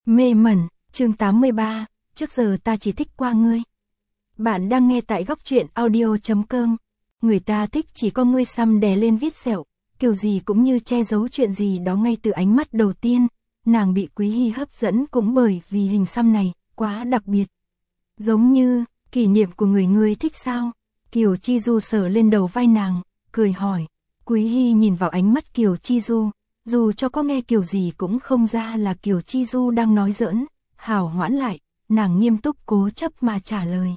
Mê mẩn, chương 83, trước giờ ta chỉ thích qua ngươi. Bạn đang nghe tại góc truyện audio.com. Người ta thích chỉ có ngươi xăm đè lên viết sẹo, kiểu gì cũng như che giấu chuyện gì đó ngay từ ánh mắt đầu tiên. Nàng bị Quý Hy hấp dẫn cũng bởi vì hình xăm này, quá đặc biệt. Giống như, kỷ niệm của người ngươi thích sao? Kiều Chi Du sờ lên đầu vai nàng, cười hỏi. Quý Hy nhìn vào ánh mắt Kiều Chi Du, dù cho có nghe kiểu gì cũng không ra là Kiều Chi Du đang nói giỡn, hào hoãn lại, nàng nghiêm túc cố chấp mà trả lời.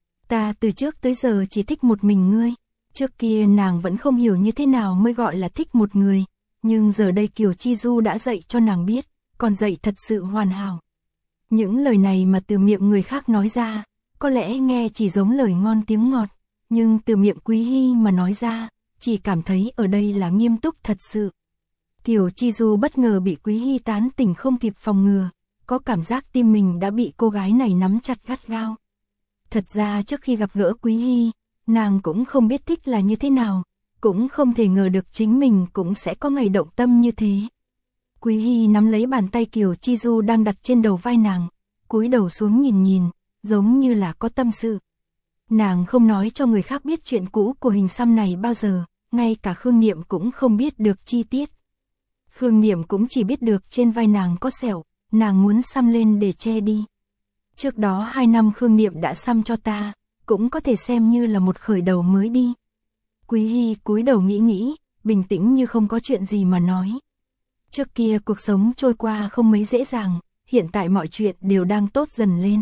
Ta từ trước tới giờ chỉ thích một mình ngươi, trước kia nàng vẫn không hiểu như thế nào mới gọi là thích một người, nhưng giờ đây Kiều Chi Du đã dạy cho nàng biết, còn dạy thật sự hoàn hảo. Những lời này mà từ miệng người khác nói ra, có lẽ nghe chỉ giống lời ngon tiếng ngọt, nhưng từ miệng Quý Hy mà nói ra, chỉ cảm thấy ở đây là nghiêm túc thật sự. Kiều Chi Du bất ngờ bị Quý Hy tán tỉnh không kịp phòng ngừa, có cảm giác tim mình đã bị cô gái này nắm chặt gắt gao. Thật ra trước khi gặp gỡ Quý Hy, nàng cũng không biết thích là như thế nào, cũng không thể ngờ được chính mình cũng sẽ có ngày động tâm như thế. Quý Hy nắm lấy bàn tay Kiều Chi Du đang đặt trên đầu vai nàng, cúi đầu xuống nhìn nhìn, giống như là có tâm sự. Nàng không nói cho người khác biết chuyện cũ của hình xăm này bao giờ, ngay cả Khương Niệm cũng không biết được chi tiết. Khương Niệm cũng chỉ biết được trên vai nàng có sẹo, nàng muốn xăm lên để che đi. Trước đó 2 năm Khương Niệm đã xăm cho ta, cũng có thể xem như là một khởi đầu mới đi. Quý Hy cúi đầu nghĩ, bình tĩnh như không có chuyện gì mà nói. Trước kia cuộc sống trôi qua không mấy dễ dàng, hiện tại mọi chuyện đều đang tốt dần lên.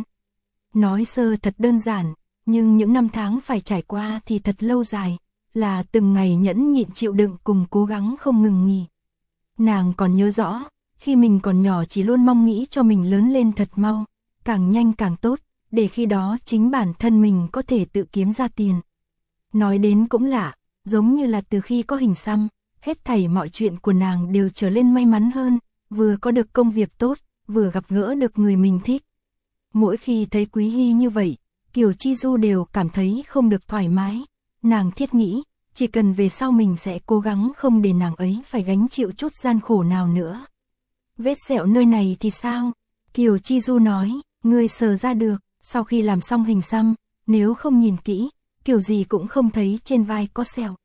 Nói sơ thật đơn giản, nhưng những năm tháng phải trải qua thì thật lâu dài, là từng ngày nhẫn nhịn chịu đựng cùng cố gắng không ngừng nghỉ. Nàng còn nhớ rõ, khi mình còn nhỏ chỉ luôn mong nghĩ cho mình lớn lên thật mau, càng nhanh càng tốt, để khi đó chính bản thân mình có thể tự kiếm ra tiền. Nói đến cũng lạ, giống như là từ khi có hình xăm, hết thảy mọi chuyện của nàng đều trở lên may mắn hơn, vừa có được công việc tốt, vừa gặp gỡ được người mình thích. Mỗi khi thấy Quý Hy như vậy, Kiều Chi Du đều cảm thấy không được thoải mái, nàng thiết nghĩ, chỉ cần về sau mình sẽ cố gắng không để nàng ấy phải gánh chịu chút gian khổ nào nữa. Vết sẹo nơi này thì sao? Kiều Chi Du nói, ngươi sờ ra được, sau khi làm xong hình xăm, nếu không nhìn kỹ, kiểu gì cũng không thấy trên vai có sẹo.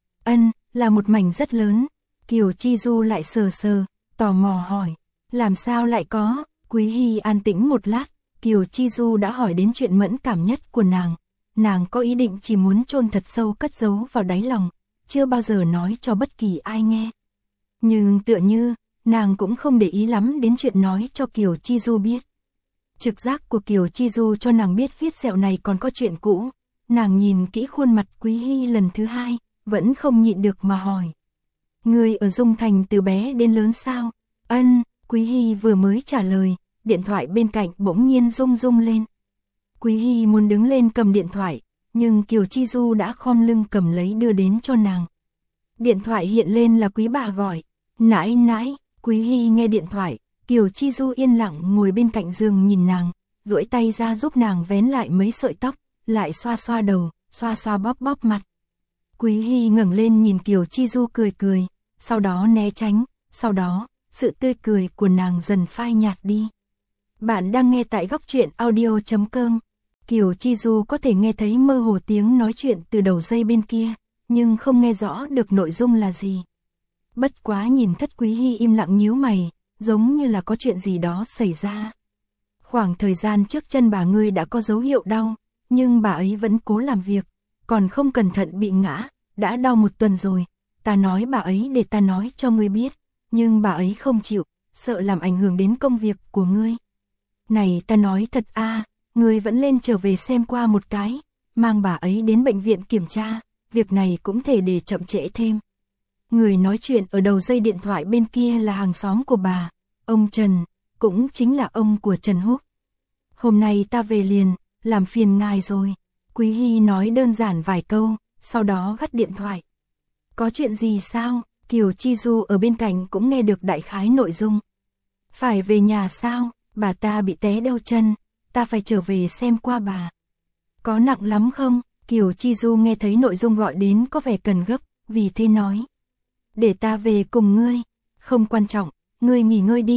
Là một mảnh rất lớn. Kiều Chi Du lại sờ, tò mò hỏi, làm sao lại có? Quý Hy an tĩnh một lát, Kiều Chi Du đã hỏi đến chuyện mẫn cảm nhất của nàng. Nàng có ý định chỉ muốn chôn thật sâu cất giấu vào đáy lòng, chưa bao giờ nói cho bất kỳ ai nghe. Nhưng tựa như, nàng cũng không để ý lắm đến chuyện nói cho Kiều Chi Du biết. Trực giác của Kiều Chi Du cho nàng biết viết sẹo này còn có chuyện cũ. Nàng nhìn kỹ khuôn mặt Quý Hy lần thứ 2, vẫn không nhịn được mà hỏi. Ngươi ở Dung Thành từ bé đến lớn sao? Quý Hy vừa mới trả lời, điện thoại bên cạnh bỗng nhiên rung lên. Quý Hy muốn đứng lên cầm điện thoại, nhưng Kiều Chi Du đã khom lưng cầm lấy đưa đến cho nàng. Điện thoại hiện lên là Quý bà gọi. Nãi. Quý Hy nghe điện thoại, Kiều Chi Du yên lặng ngồi bên cạnh giường nhìn nàng, duỗi tay ra giúp nàng vén lại mấy sợi tóc, lại xoa đầu, xoa bóp mặt. Quý Hy ngẩng lên nhìn Kiều Chi Du cười, sau đó né tránh, sau đó, sự tươi cười của nàng dần phai nhạt đi. Bạn đang nghe tại góc truyện audio.com. Kiều Chi Du có thể nghe thấy mơ hồ tiếng nói chuyện từ đầu dây bên kia, nhưng không nghe rõ được nội dung là gì. Bất quá nhìn Thất Quý Hy im lặng nhíu mày, giống như là có chuyện gì đó xảy ra. Khoảng thời gian trước chân bà ngươi đã có dấu hiệu đau, nhưng bà ấy vẫn cố làm việc, còn không cẩn thận bị ngã, đã đau 1 tuần rồi. Ta nói bà ấy để ta nói cho ngươi biết, nhưng bà ấy không chịu, sợ làm ảnh hưởng đến công việc của ngươi. Này ta nói thật ngươi vẫn lên trở về xem qua một cái, mang bà ấy đến bệnh viện kiểm tra, việc này cũng thể để chậm trễ thêm. Người nói chuyện ở đầu dây điện thoại bên kia là hàng xóm của bà, ông Trần, cũng chính là ông của Trần Húc. Hôm nay ta về liền, làm phiền ngài rồi. Quý Hy nói đơn giản vài câu, sau đó gắt điện thoại. Có chuyện gì sao? Kiều Chi Du ở bên cạnh cũng nghe được đại khái nội dung. Phải về nhà sao? Bà ta bị té đau chân, ta phải trở về xem qua bà. Có nặng lắm không? Kiều Chi Du nghe thấy nội dung gọi đến có vẻ cần gấp, vì thế nói. Để ta về cùng ngươi. Không quan trọng, ngươi nghỉ ngơi đi,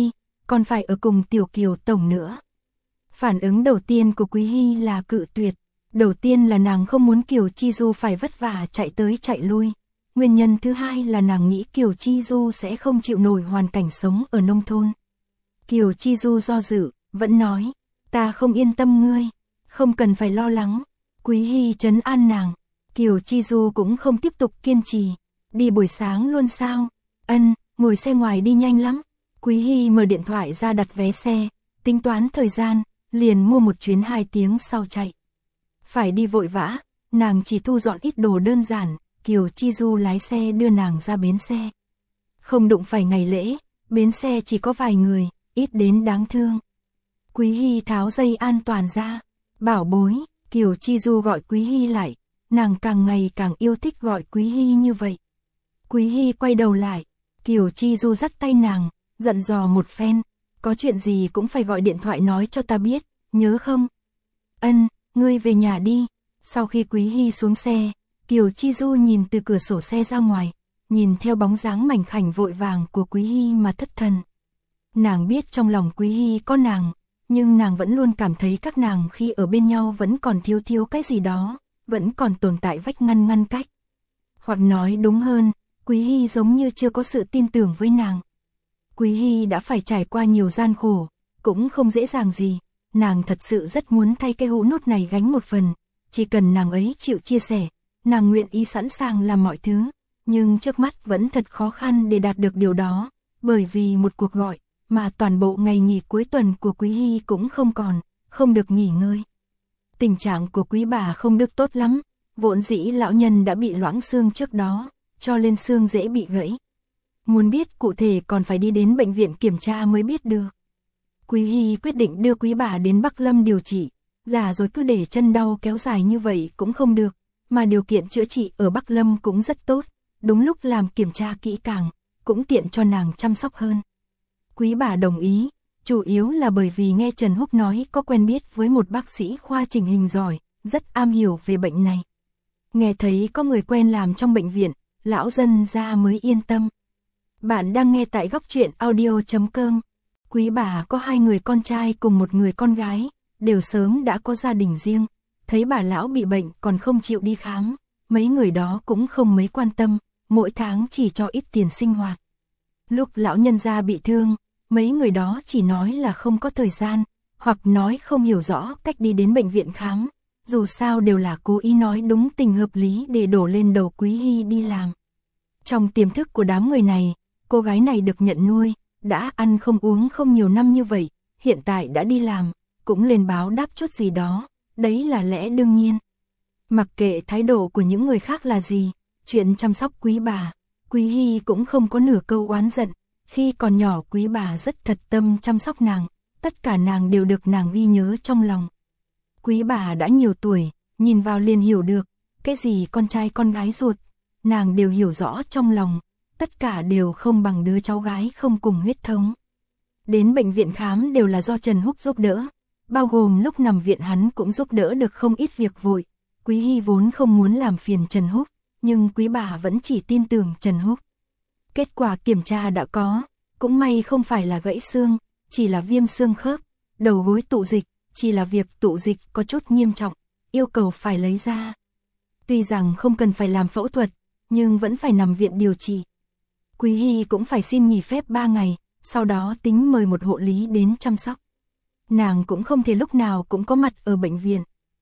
còn phải ở cùng Tiểu Kiều tổng nữa. Phản ứng đầu tiên của Quý Hy là cự tuyệt. Đầu tiên là nàng không muốn Kiều Chi Du phải vất vả chạy tới chạy lui. Nguyên nhân thứ hai là nàng nghĩ Kiều Chi Du sẽ không chịu nổi hoàn cảnh sống ở nông thôn. Kiều Chi Du do dự, vẫn nói, ta không yên tâm ngươi, không cần phải lo lắng. Quý Hy trấn an nàng. Kiều Chi Du cũng không tiếp tục kiên trì. Đi buổi sáng luôn sao? Ân, ngồi xe ngoài đi nhanh lắm. Quý Hy mở điện thoại ra đặt vé xe, tính toán thời gian, liền mua một chuyến 2 tiếng sau chạy. Phải đi vội vã, nàng chỉ thu dọn ít đồ đơn giản, Kiều Chi Du lái xe đưa nàng ra bến xe. Không đụng phải ngày lễ, bến xe chỉ có vài người, ít đến đáng thương. Quý Hy tháo dây an toàn ra. Bảo bối, Kiều Chi Du gọi Quý Hy lại, nàng càng ngày càng yêu thích gọi Quý Hy như vậy. Quý Hy quay đầu lại, Kiều Chi Du dắt tay nàng, dặn dò một phen, có chuyện gì cũng phải gọi điện thoại nói cho ta biết, nhớ không? Ân, ngươi về nhà đi. Sau khi Quý Hy xuống xe, Kiều Chi Du nhìn từ cửa sổ xe ra ngoài, nhìn theo bóng dáng mảnh khảnh vội vàng của Quý Hy mà thất thần. Nàng biết trong lòng Quý Hy có nàng, nhưng nàng vẫn luôn cảm thấy các nàng khi ở bên nhau vẫn còn thiếu cái gì đó, vẫn còn tồn tại vách ngăn cách. Hoặc nói đúng hơn, Quý Hy giống như chưa có sự tin tưởng với nàng. Quý Hy đã phải trải qua nhiều gian khổ, cũng không dễ dàng gì, nàng thật sự rất muốn thay cái hũ nút này gánh một phần, chỉ cần nàng ấy chịu chia sẻ, nàng nguyện ý sẵn sàng làm mọi thứ, nhưng trước mắt vẫn thật khó khăn để đạt được điều đó, bởi vì một cuộc gọi, mà toàn bộ ngày nghỉ cuối tuần của Quý Hy cũng không còn, không được nghỉ ngơi. Tình trạng của Quý bà không được tốt lắm, vốn dĩ lão nhân đã bị loãng xương trước đó, cho nên xương dễ bị gãy. Muốn biết cụ thể còn phải đi đến bệnh viện kiểm tra mới biết được. Quý Hy quyết định đưa Quý bà đến Bắc Lâm điều trị, già rồi cứ để chân đau kéo dài như vậy cũng không được, mà điều kiện chữa trị ở Bắc Lâm cũng rất tốt, đúng lúc làm kiểm tra kỹ càng, cũng tiện cho nàng chăm sóc hơn. Quý bà đồng ý, chủ yếu là bởi vì nghe Trần Húc nói có quen biết với một bác sĩ khoa chỉnh hình giỏi, rất am hiểu về bệnh này. Nghe thấy có người quen làm trong bệnh viện, lão dân gia mới yên tâm. Bạn đang nghe tại Góc Truyện Audio.com. Quý bà có 2 người con trai cùng 1 người con gái, đều sớm đã có gia đình riêng. Thấy bà lão bị bệnh còn không chịu đi khám, mấy người đó cũng không mấy quan tâm, mỗi tháng chỉ cho ít tiền sinh hoạt. Lúc lão nhân gia bị thương, mấy người đó chỉ nói là không có thời gian, hoặc nói không hiểu rõ cách đi đến bệnh viện khám, dù sao đều là cố ý nói đúng tình hợp lý để đổ lên đầu Quý Hy đi làm. Trong tiềm thức của đám người này, cô gái này được nhận nuôi, đã ăn không uống không nhiều năm như vậy, hiện tại đã đi làm, cũng lên báo đáp chút gì đó, đấy là lẽ đương nhiên. Mặc kệ thái độ của những người khác là gì, chuyện chăm sóc Quý bà, Quý Hy cũng không có nửa câu oán giận, khi còn nhỏ Quý bà rất thật tâm chăm sóc nàng, tất cả nàng đều được nàng ghi nhớ trong lòng. Quý bà đã nhiều tuổi, nhìn vào liền hiểu được, cái gì con trai con gái ruột, nàng đều hiểu rõ trong lòng, tất cả đều không bằng đứa cháu gái không cùng huyết thống. Đến bệnh viện khám đều là do Trần Húc giúp đỡ, bao gồm lúc nằm viện hắn cũng giúp đỡ được không ít việc vội. Quý Hy vốn không muốn làm phiền Trần Húc, nhưng Quý bà vẫn chỉ tin tưởng Trần Húc. Kết quả kiểm tra đã có, cũng may không phải là gãy xương, chỉ là viêm xương khớp, đầu gối tụ dịch, chỉ là việc tụ dịch có chút nghiêm trọng, yêu cầu phải lấy ra. Tuy rằng không cần phải làm phẫu thuật, nhưng vẫn phải nằm viện điều trị. Quý Hy cũng phải xin nghỉ phép 3 ngày, sau đó tính mời một hộ lý đến chăm sóc. Nàng cũng không thể lúc nào cũng có mặt ở bệnh viện.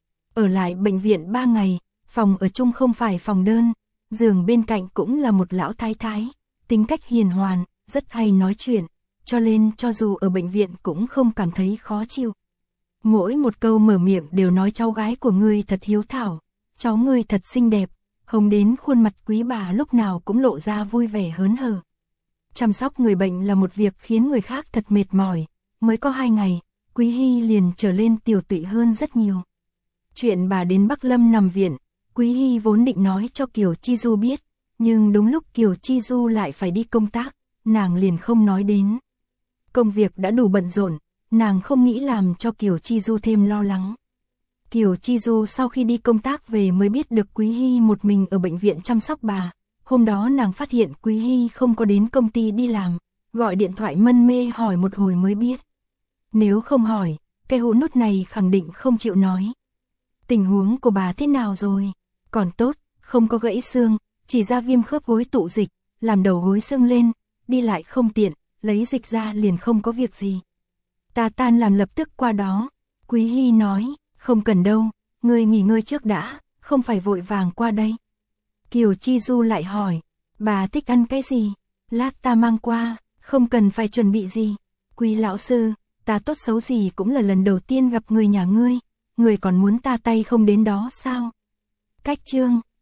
Ở lại bệnh viện 3 ngày, phòng ở chung không phải phòng đơn, giường bên cạnh cũng là một lão thái thái, tính cách hiền hoàn, rất hay nói chuyện, cho nên cho dù ở bệnh viện cũng không cảm thấy khó chịu. Mỗi một câu mở miệng đều nói cháu gái của ngươi thật hiếu thảo, cháu ngươi thật xinh đẹp, hồng đến khuôn mặt Quý bà lúc nào cũng lộ ra vui vẻ hớn hở. Chăm sóc người bệnh là một việc khiến người khác thật mệt mỏi, mới có 2 ngày, Quý Hy liền trở lên tiều tụy hơn rất nhiều. Chuyện bà đến Bắc Lâm nằm viện, Quý Hy vốn định nói cho Kiều Chi Du biết, nhưng đúng lúc Kiều Chi Du lại phải đi công tác, nàng liền không nói đến. Công việc đã đủ bận rộn, nàng không nghĩ làm cho Kiều Chi Du thêm lo lắng. Kiều Chi Du sau khi đi công tác về mới biết được Quý Hy một mình ở bệnh viện chăm sóc bà. Hôm đó nàng phát hiện Quý Hy không có đến công ty đi làm, gọi điện thoại mân mê hỏi một hồi mới biết. Nếu không hỏi, cái hũ nút này khẳng định không chịu nói. Tình huống của bà thế nào rồi? Còn tốt, không có gãy xương, chỉ ra viêm khớp gối tụ dịch, làm đầu gối sưng lên, đi lại không tiện, lấy dịch ra liền không có việc gì. Ta tan làm lập tức qua đó. Quý Hy nói, không cần đâu, ngươi nghỉ ngơi trước đã, không phải vội vàng qua đây. Kiều Chi Du lại hỏi, bà thích ăn cái gì? Lát ta mang qua, không cần phải chuẩn bị gì. Quý lão sư, ta tốt xấu gì cũng là lần đầu tiên gặp người nhà ngươi còn muốn ta tay không đến đó sao? Cách chương